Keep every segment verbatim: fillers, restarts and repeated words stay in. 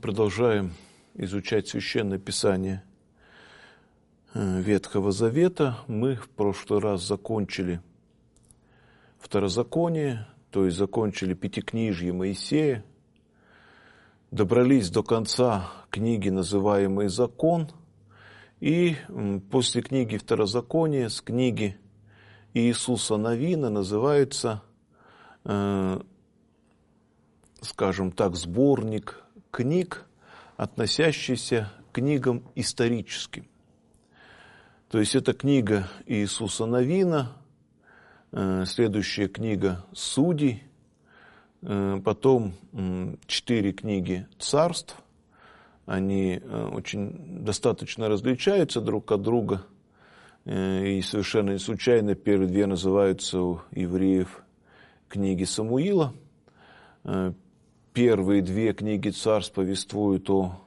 продолжаем изучать Священное Писание Ветхого Завета. Мы в прошлый раз закончили Второзаконие, то есть закончили Пятикнижье Моисея, добрались до конца книги, называемой «Закон», и после книги Второзакония, с книги Иисуса Навина называется, э, скажем так, сборник книг, относящийся к книгам историческим. То есть это книга Иисуса Навина, э, следующая книга Судей, э, потом э, четыре книги Царств. Они э, очень достаточно различаются друг от друга, э, и совершенно не случайно первые две называются у евреев книги Самуила. Э, Первые две книги Царств повествуют о,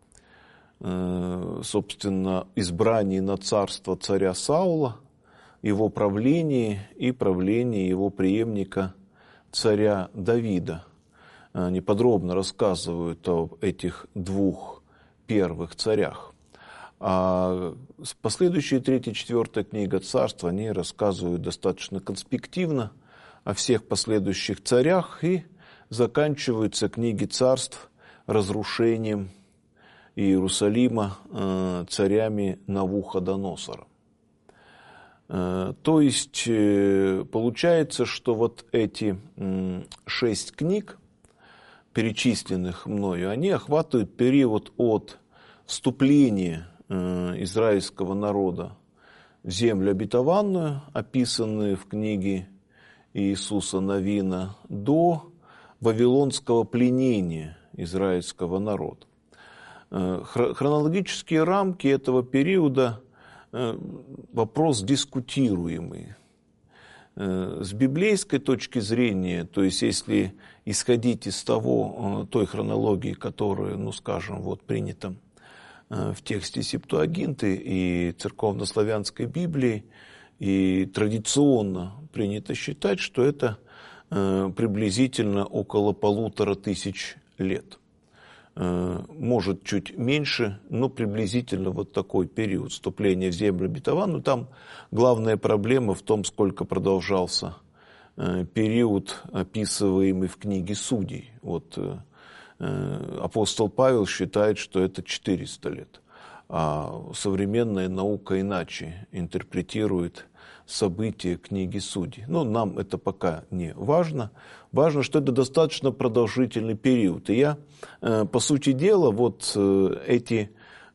э, собственно, избрании на царство царя Саула, его правлении и правлении его преемника царя Давида. Они подробно рассказывают об этих двух первых царях. А последующие третья и четвертая книга Царств, они рассказывают достаточно конспективно о всех последующих царях, и заканчиваются книги Царств разрушением Иерусалима э, царями Навуходоносора. Э, то есть э, получается, что вот эти э, шесть книг, перечисленных мною, они охватывают период от вступления э, израильского народа в землю обетованную, описанную в книге Иисуса Навина, до вавилонского пленения израильского народа. Хронологические рамки этого периода – вопрос дискутируемый. С библейской точки зрения, то есть если исходить из того, той хронологии, которая, ну скажем, вот принята в тексте Септуагинты и церковнославянской Библии, и традиционно принято считать, что это приблизительно около полутора тысяч лет. Может, чуть меньше, но приблизительно вот такой период вступления в землю обетованную. Там главная проблема в том, сколько продолжался период, описываемый в книге Судей. Вот апостол Павел считает, что это четыреста лет, а современная наука иначе интерпретирует события книги Судей. Но нам это пока не важно. Важно, что это достаточно продолжительный период. И я, по сути дела, вот эти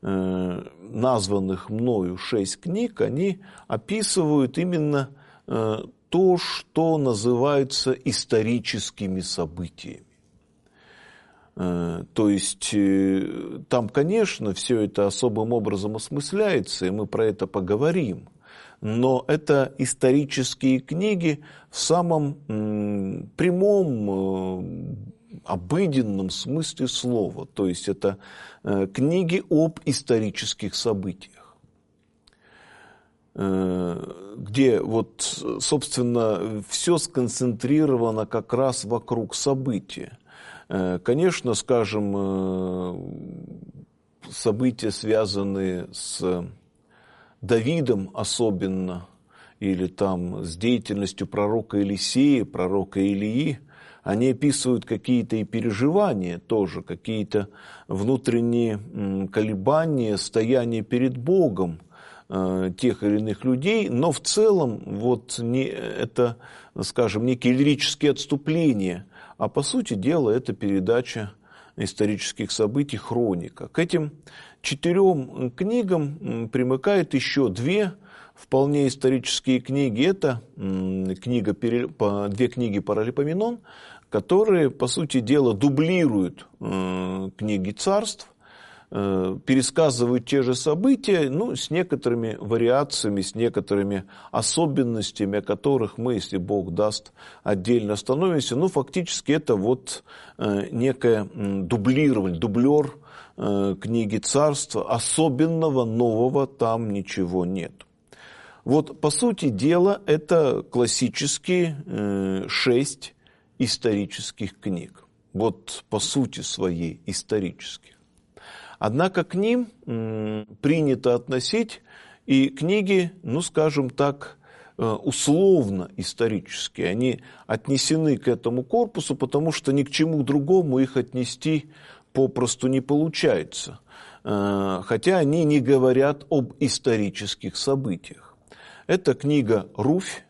названных мною шесть книг, они описывают именно то, что называется историческими событиями. То есть там, конечно, все это особым образом осмысляется, и мы про это поговорим. Но это исторические книги в самом м, прямом, э, обыденном смысле слова. То есть это э, книги об исторических событиях, э, где вот, собственно, все сконцентрировано как раз вокруг события. Э, конечно, скажем, э, события, связанные с Давидом особенно, или там с деятельностью пророка Елисея, пророка Илии, они описывают какие-то и переживания тоже, какие-то внутренние колебания, стояние перед Богом э, тех или иных людей, но в целом вот не, это, скажем, некие лирические отступления, а по сути дела это передача исторических событий, хроника. К этим четырем книгам примыкают еще две вполне исторические книги. Это книга, две книги Паралипоменон, которые, по сути дела, дублируют книги Царств, пересказывают те же события, ну, с некоторыми вариациями, с некоторыми особенностями, о которых мы, если Бог даст, отдельно остановимся. Ну, фактически это вот некое дублирование, дублер книги Царства. Особенного нового там ничего нет. Вот, по сути дела, это классические шесть исторических книг. Вот, по сути своей, исторических. Однако к ним м, принято относить и книги, ну, скажем так, условно исторические. Они отнесены к этому корпусу, потому что ни к чему другому их отнести попросту не получается. Хотя они не говорят об исторических событиях. Это книга «Руфь»,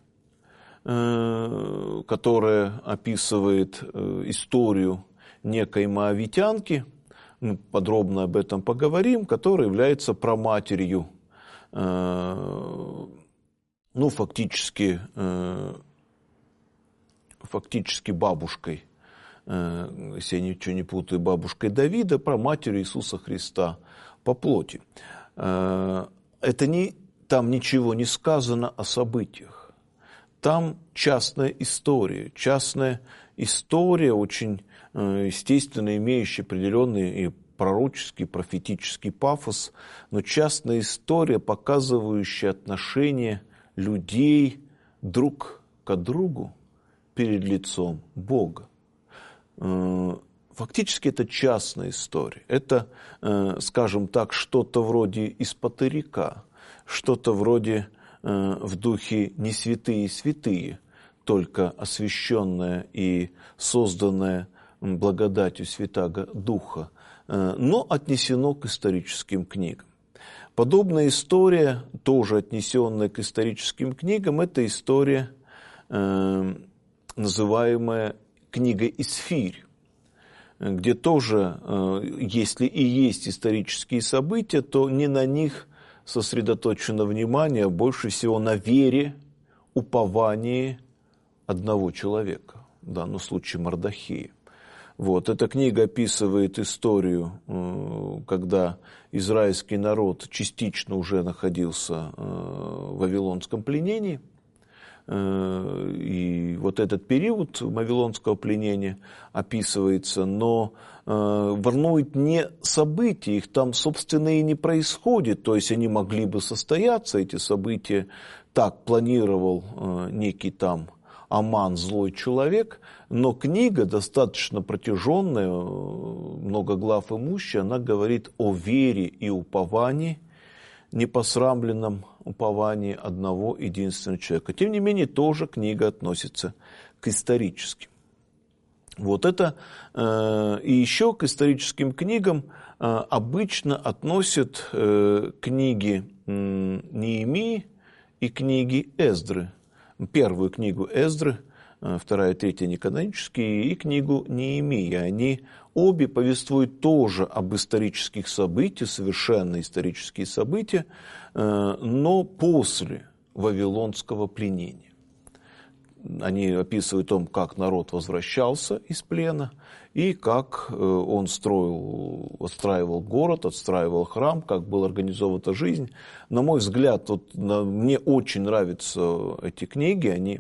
которая описывает историю некой моавитянки, мы подробно об этом поговорим, которая является праматерью, ну, фактически, фактически бабушкой, если я ничего не путаю, бабушкой Давида, праматерью Иисуса Христа по плоти. Это не, там ничего не сказано о событиях. Там частная история, частная история, очень, естественно, имеющая определенный и пророческий, профетический пафос, но частная история, показывающая отношения людей друг к другу перед лицом Бога. Фактически это частная история. Это, скажем так, что-то вроде исповедника, что-то вроде в духе не святые святые, только освященное и созданное благодатью Святаго Духа, но отнесено к историческим книгам. Подобная история, тоже отнесенная к историческим книгам, это история, э, называемая книга Исфирь, где тоже, э, если и есть исторические события, то не на них сосредоточено внимание, а больше всего на вере, уповании одного человека, в данном случае Мардохея. Вот. Эта книга описывает историю, когда израильский народ частично уже находился в вавилонском пленении. И вот этот период вавилонского пленения описывается, но волнует не события, их там, собственно, и не происходит. То есть они могли бы состояться, эти события, так планировал некий там Аман, злой человек, но книга достаточно протяженная, много глав имущая, она говорит о вере и уповании, непосрамленном уповании одного единственного человека. Тем не менее, тоже книга относится к историческим. Вот это, э, и еще к историческим книгам э, обычно относят э, книги э, Неемии и книги Эздры. Первую книгу Эздры, вторая и третья неканонические, и книгу Неемии. Они обе повествуют тоже об исторических событиях, совершенно исторические события, но после вавилонского пленения. Они описывают о том, как народ возвращался из плена, и как он строил, отстраивал город, отстраивал храм, как была организована жизнь. На мой взгляд, вот, мне очень нравятся эти книги, они,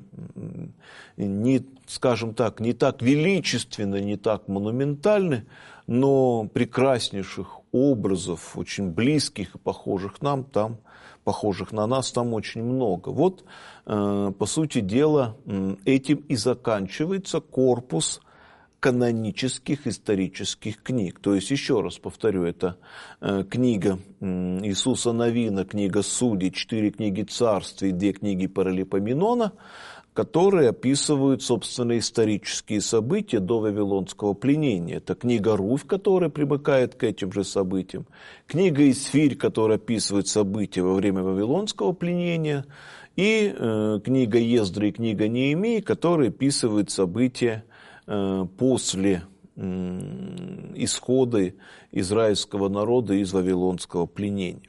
не, скажем так, не так величественны, не так монументальны, но прекраснейших образов, очень близких и похожих нам, там, похожих на нас, там очень много. Вот, по сути дела, этим и заканчивается корпус канонических исторических книг. То есть, еще раз повторю, это книга Иисуса Навина, книга Судей, четыре книги Царств и две книги Паралипоменона, которые описывают, собственно, исторические события до вавилонского пленения. Это книга Руфь, которая примыкает к этим же событиям, книга Исфирь, которая описывает события во время вавилонского пленения, и э, книга Ездры и книга Неемии, которые описывают события э, после э, исхода израильского народа из вавилонского пленения.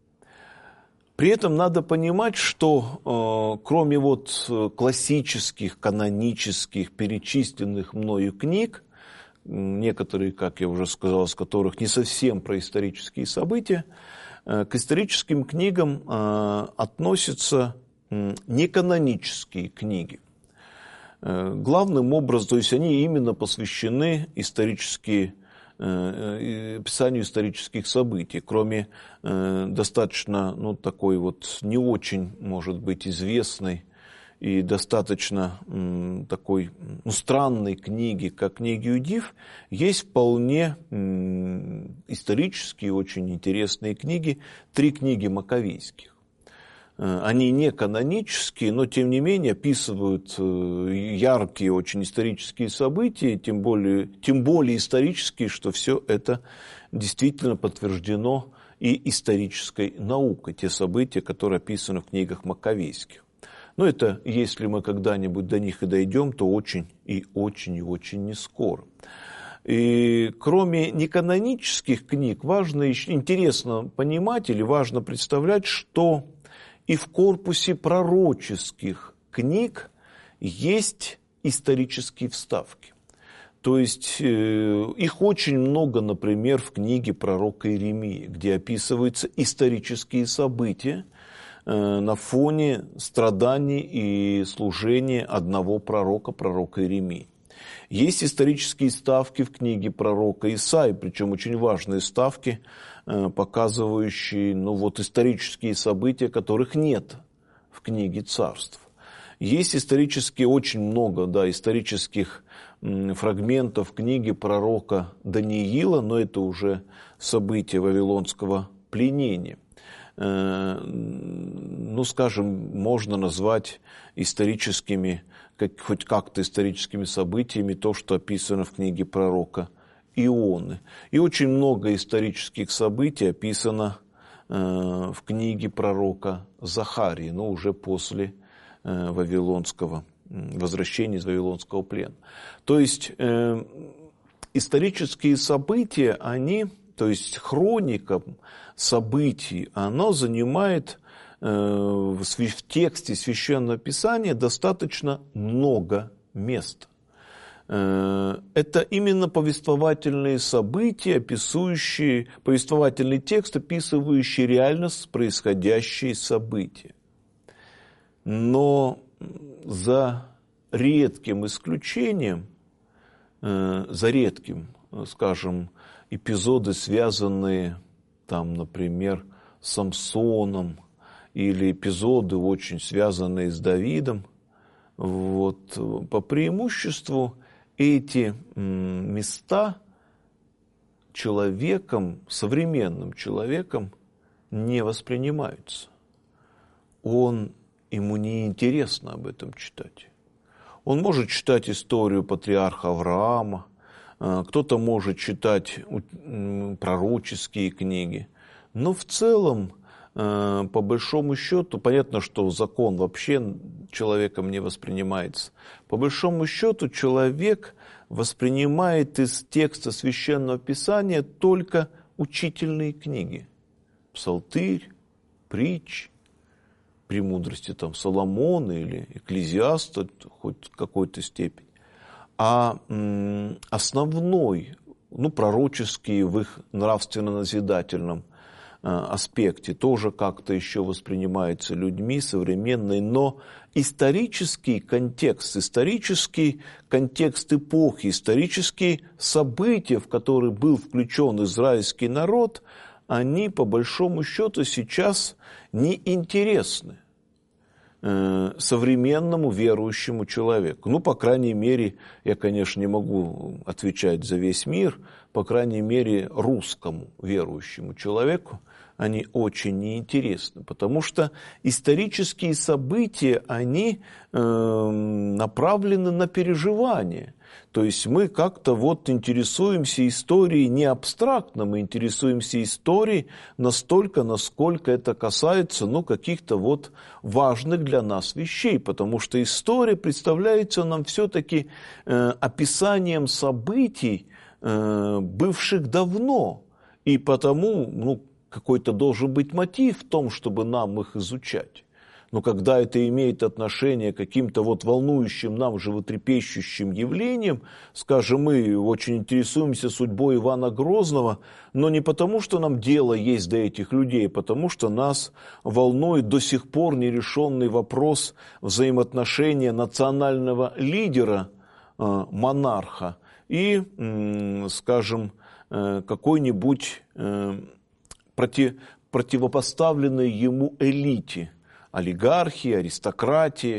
При этом надо понимать, что э, кроме вот классических, канонических, перечисленных мною книг, некоторые, как я уже сказал, из которых не совсем про исторические события, э, к историческим книгам э, относятся э, неканонические книги. Э, главным образом, то есть они именно посвящены исторические описанию исторических событий, кроме э, достаточно, ну, такой вот не очень, может быть, известной и достаточно м, такой ну, странной книги, как книги Юдиф, есть вполне м, исторические, очень интересные книги, три книги Маковейских. Они не канонические, но тем не менее описывают яркие очень исторические события, тем более, тем более исторические, что все это действительно подтверждено и исторической наукой, те события, которые описаны в книгах Маковейских. Но это, если мы когда-нибудь до них и дойдем, то очень и очень и очень не скоро. И кроме неканонических книг, важно еще, интересно понимать или важно представлять, что и в корпусе пророческих книг есть исторические вставки. То есть э, их очень много, например, в книге пророка Иеремии, где описываются исторические события э, на фоне страданий и служения одного пророка, пророка Иеремии. Есть исторические вставки в книге пророка Исаии, причем очень важные вставки, показывающие ну, вот, исторические события, которых нет в книге Царств. Есть исторически очень много да, исторических фрагментов в книге пророка Даниила, но это уже события вавилонского пленения. Ну, скажем, можно назвать историческими, как, хоть как-то историческими событиями то, что описано в книге пророка Ионы. И очень много исторических событий описано э, в книге пророка Захарии, но уже после э, вавилонского, возвращения из вавилонского плена. То есть э, исторические события, они, то есть хроника событий, она занимает э, в, в тексте Священного Писания достаточно много места. Это именно повествовательные события, описывающие, повествовательный текст, описывающий реально происходящие события. Но за редким исключением, за редким, скажем, эпизоды, связанные, там, например, с Самсоном, или эпизоды, очень связанные с Давидом, вот, по преимуществу эти места человеком, современным человеком не воспринимаются. Он, ему не интересно об этом читать. Он может читать историю патриарха Авраама, кто-то может читать пророческие книги, но в целом, по большому счету, понятно, что закон вообще человеком не воспринимается. По большому счету человек воспринимает из текста Священного Писания только учительные книги. Псалтырь, притч, премудрости там, Соломона или Экклезиаста, хоть в какой-то степени. А м, основной, ну, пророческий в их нравственно-назидательном аспекте тоже как-то еще воспринимается людьми современной, но исторический контекст, исторический контекст эпохи, исторические события, в которые был включен израильский народ, они по большому счету сейчас неинтересны современному верующему человеку. Ну, по крайней мере, я, конечно, не могу отвечать за весь мир, по крайней мере, русскому верующему человеку они очень неинтересны, потому что исторические события, они э, направлены на переживание. То есть мы как-то вот интересуемся историей не абстрактно, мы интересуемся историей настолько, насколько это касается ну, каких-то вот важных для нас вещей, потому что история представляется нам все-таки э, описанием событий, э, бывших давно, и потому ну, какой-то должен быть мотив в том, чтобы нам их изучать. Но когда это имеет отношение к каким-то вот волнующим нам животрепещущим явлениям, скажем, мы очень интересуемся судьбой Ивана Грозного, но не потому, что нам дело есть до этих людей, а потому что нас волнует до сих пор нерешенный вопрос взаимоотношения национального лидера, монарха, и, скажем, какой-нибудь против, противопоставленной ему элите, олигархии, аристократии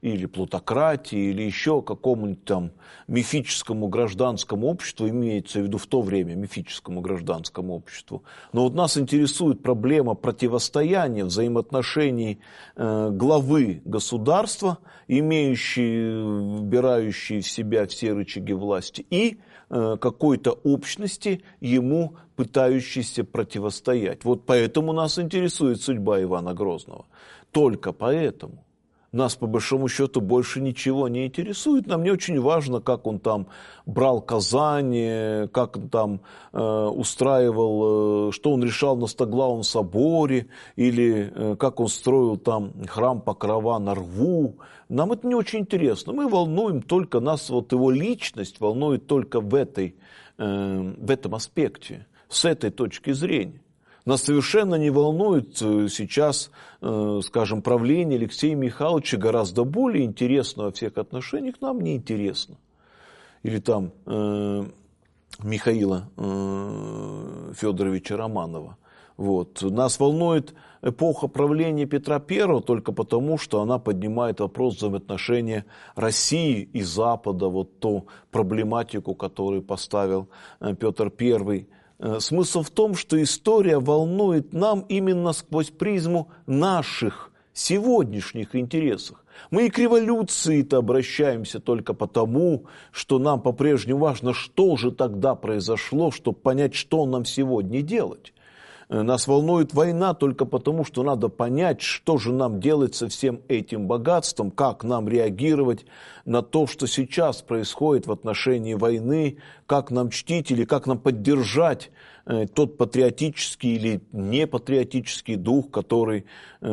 или плутократии, или еще какому-нибудь там мифическому гражданскому обществу, имеется в виду в то время мифическому гражданскому обществу. Но вот нас интересует проблема противостояния, взаимоотношений э, главы государства, имеющей, вбирающей в себя все рычаги власти, и э, какой-то общности, ему пытающейся противостоять. Вот поэтому нас интересует судьба Ивана Грозного. Только поэтому. Нас, по большому счету, больше ничего не интересует. Нам не очень важно, как он там брал Казань, как он там э, устраивал, э, что он решал на Стоглавом соборе, или э, как он строил там храм Покрова на Рву. Нам это не очень интересно. Мы волнуем только, нас вот его личность волнует только в, этой, э, в этом аспекте, с этой точки зрения. Нас совершенно не волнует сейчас, скажем, правление Алексея Михайловича, гораздо более интересно во всех отношениях, нам не интересно. Или там э, Михаила э, Федоровича Романова. Вот. Нас волнует эпоха правления Петра Первого только потому, что она поднимает вопрос взаимоотношения России и Запада, вот ту проблематику, которую поставил Петр Первый. Смысл в том, что история волнует нам именно сквозь призму наших сегодняшних интересов. Мы и к революции-то обращаемся только потому, что нам по-прежнему важно, что же тогда произошло, чтобы понять, что нам сегодня делать. Нас волнует война только потому, что надо понять, что же нам делать со всем этим богатством, как нам реагировать на то, что сейчас происходит в отношении войны, как нам чтить или как нам поддержать э, тот патриотический или непатриотический дух, который,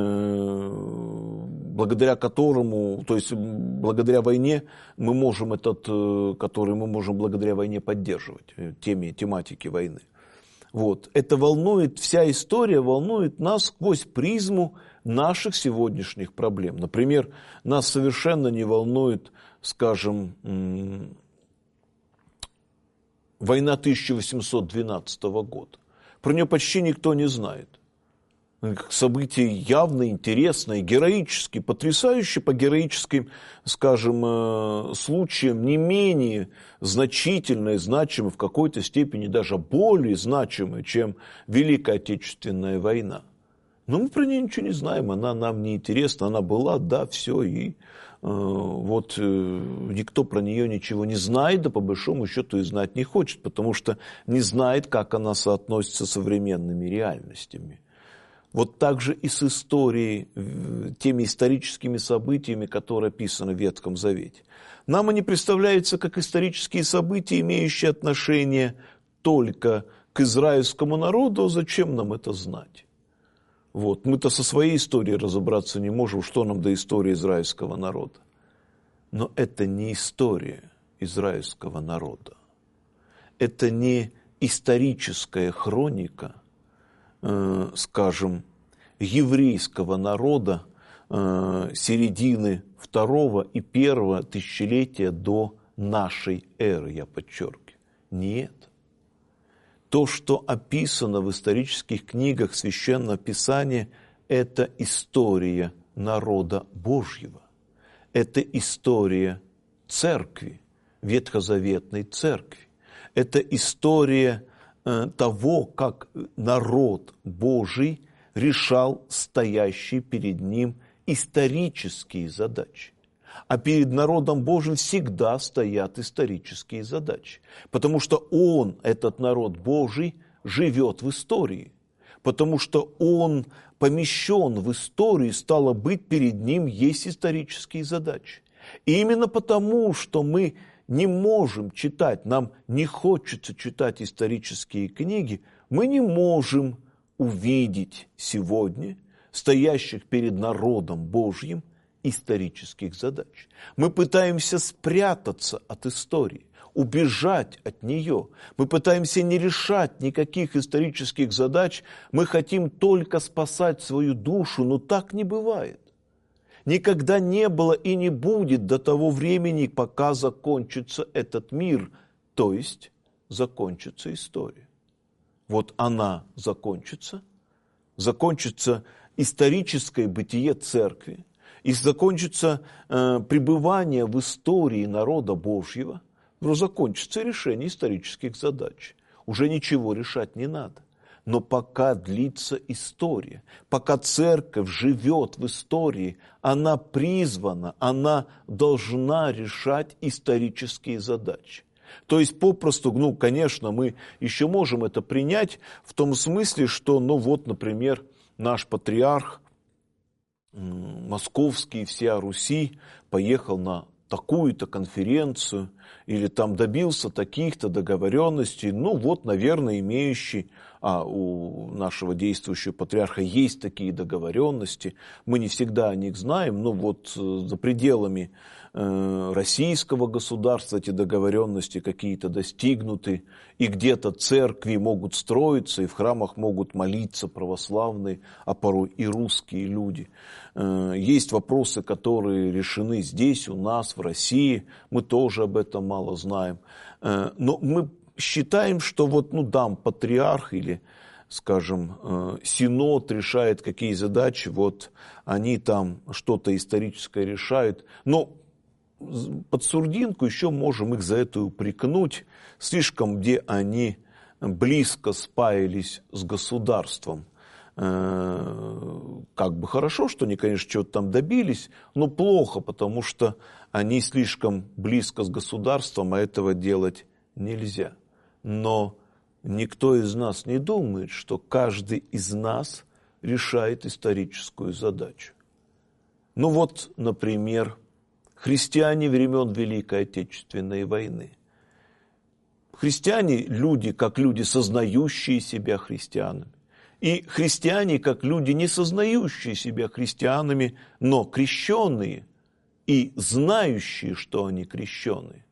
э, благодаря которому, то есть благодаря войне мы можем этот, э, который мы можем благодаря войне поддерживать, э, теме, тематики войны. Вот. Это волнует, вся история волнует нас сквозь призму наших сегодняшних проблем. Например, нас совершенно не волнует, скажем, война тысяча восемьсот двенадцатого года. Про нее почти никто не знает. Событие явно интересное, героическое, потрясающе по героическим, скажем, случаям, не менее значительное, значимое, в какой-то степени даже более значимое, чем Великая Отечественная война. Но мы про нее ничего не знаем, она нам не интересна, она была, да, все, и э, вот э, никто про нее ничего не знает, да по большому счету и знать не хочет, потому что не знает, как она соотносится с современными реальностями. Вот так же и с историей, теми историческими событиями, которые описаны в Ветхом Завете. Нам они представляются как исторические события, имеющие отношение только к израильскому народу. Зачем нам это знать? Вот. Мы-то со своей историей разобраться не можем, что нам до истории израильского народа. Но это не история израильского народа. Это не историческая хроника, скажем, еврейского народа середины второго и первого тысячелетия до нашей эры, я подчеркиваю. Нет. То, что описано в исторических книгах Священного Писания, это история народа Божьего. Это история церкви, ветхозаветной церкви. Это история того, как народ Божий решал стоящие перед ним исторические задачи. А перед народом Божьим всегда стоят исторические задачи. Потому что он, этот народ Божий, живет в истории. Потому что он помещен в историю, стало быть, перед ним есть исторические задачи. И именно потому, что мы не можем читать, нам не хочется читать исторические книги, мы не можем увидеть сегодня стоящих перед народом Божьим исторических задач. Мы пытаемся спрятаться от истории, убежать от нее. Мы пытаемся не решать никаких исторических задач, мы хотим только спасать свою душу, но так не бывает. Никогда не было и не будет до того времени, пока закончится этот мир, то есть закончится история. Вот она закончится, закончится историческое бытие церкви, и закончится э, пребывание в истории народа Божьего, но закончится решение исторических задач. Уже ничего решать не надо. Но пока длится история, пока церковь живет в истории, она призвана, она должна решать исторические задачи. То есть попросту, ну, конечно, мы еще можем это принять в том смысле, что, ну вот, например, наш патриарх московский, всея Руси, поехал на такую-то конференцию или там добился таких-то договоренностей, ну вот, наверное, имеющий, а у нашего действующего патриарха есть такие договоренности, мы не всегда о них знаем, но вот за пределами э, российского государства эти договоренности какие-то достигнуты, и где-то церкви могут строиться, и в храмах могут молиться православные, а порой и русские люди. Э, есть вопросы, которые решены здесь, у нас, в России, мы тоже об этом мало знаем, э, но мы считаем, что вот, ну, дам патриарх или, скажем, э, синод решает какие задачи, вот они там что-то историческое решают, но под сурдинку еще можем их за это упрекнуть, слишком где они близко спаялись с государством. Э, как бы хорошо, что они, конечно, чего-то там добились, но плохо, потому что они слишком близко с государством, а этого делать нельзя. Но никто из нас не думает, что каждый из нас решает историческую задачу. Ну вот, например, христиане времен Великой Отечественной войны. Христиане – люди, как люди, сознающие себя христианами. И христиане, как люди, не сознающие себя христианами, но крещенные и знающие, что они крещенные.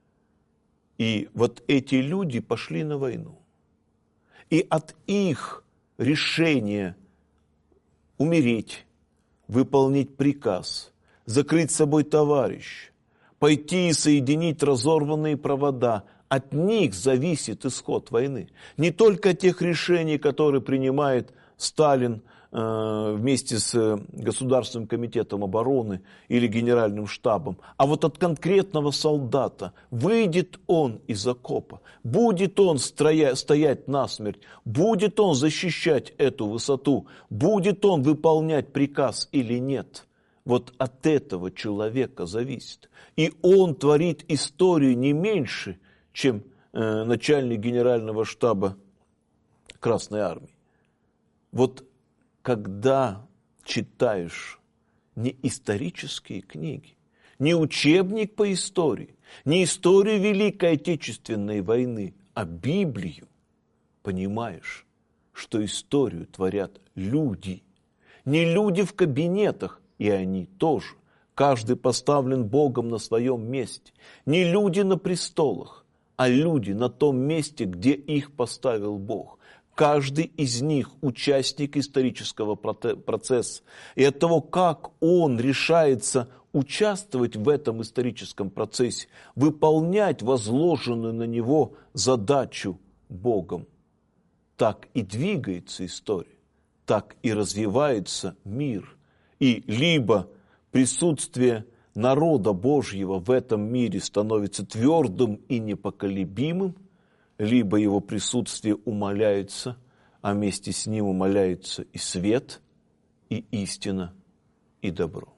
И вот эти люди пошли на войну. И от их решения умереть, выполнить приказ, закрыть собой товарищ, пойти и соединить разорванные провода, от них зависит исход войны. Не только от тех решений, которые принимает Сталин э, вместе с Государственным комитетом обороны или Генеральным штабом, а вот от конкретного солдата. Выйдет он из окопа, будет он строя, стоять насмерть, будет он защищать эту высоту, будет он выполнять приказ или нет. Вот от этого человека зависит. И он творит историю не меньше, чем э, начальник Генерального штаба Красной Армии. Вот когда читаешь не исторические книги, не учебник по истории, не историю Великой Отечественной войны, а Библию, понимаешь, что историю творят люди. Не люди в кабинетах, и они тоже. Каждый поставлен Богом на своем месте. Не люди на престолах, а люди на том месте, где их поставил Бог. Каждый из них участник исторического процесса. И от того, как он решается участвовать в этом историческом процессе, выполнять возложенную на него задачу Богом, так и двигается история, так и развивается мир. И либо присутствие народа Божьего в этом мире становится твердым и непоколебимым, либо его присутствие умаляется, а вместе с ним умаляется и свет, и истина, и добро.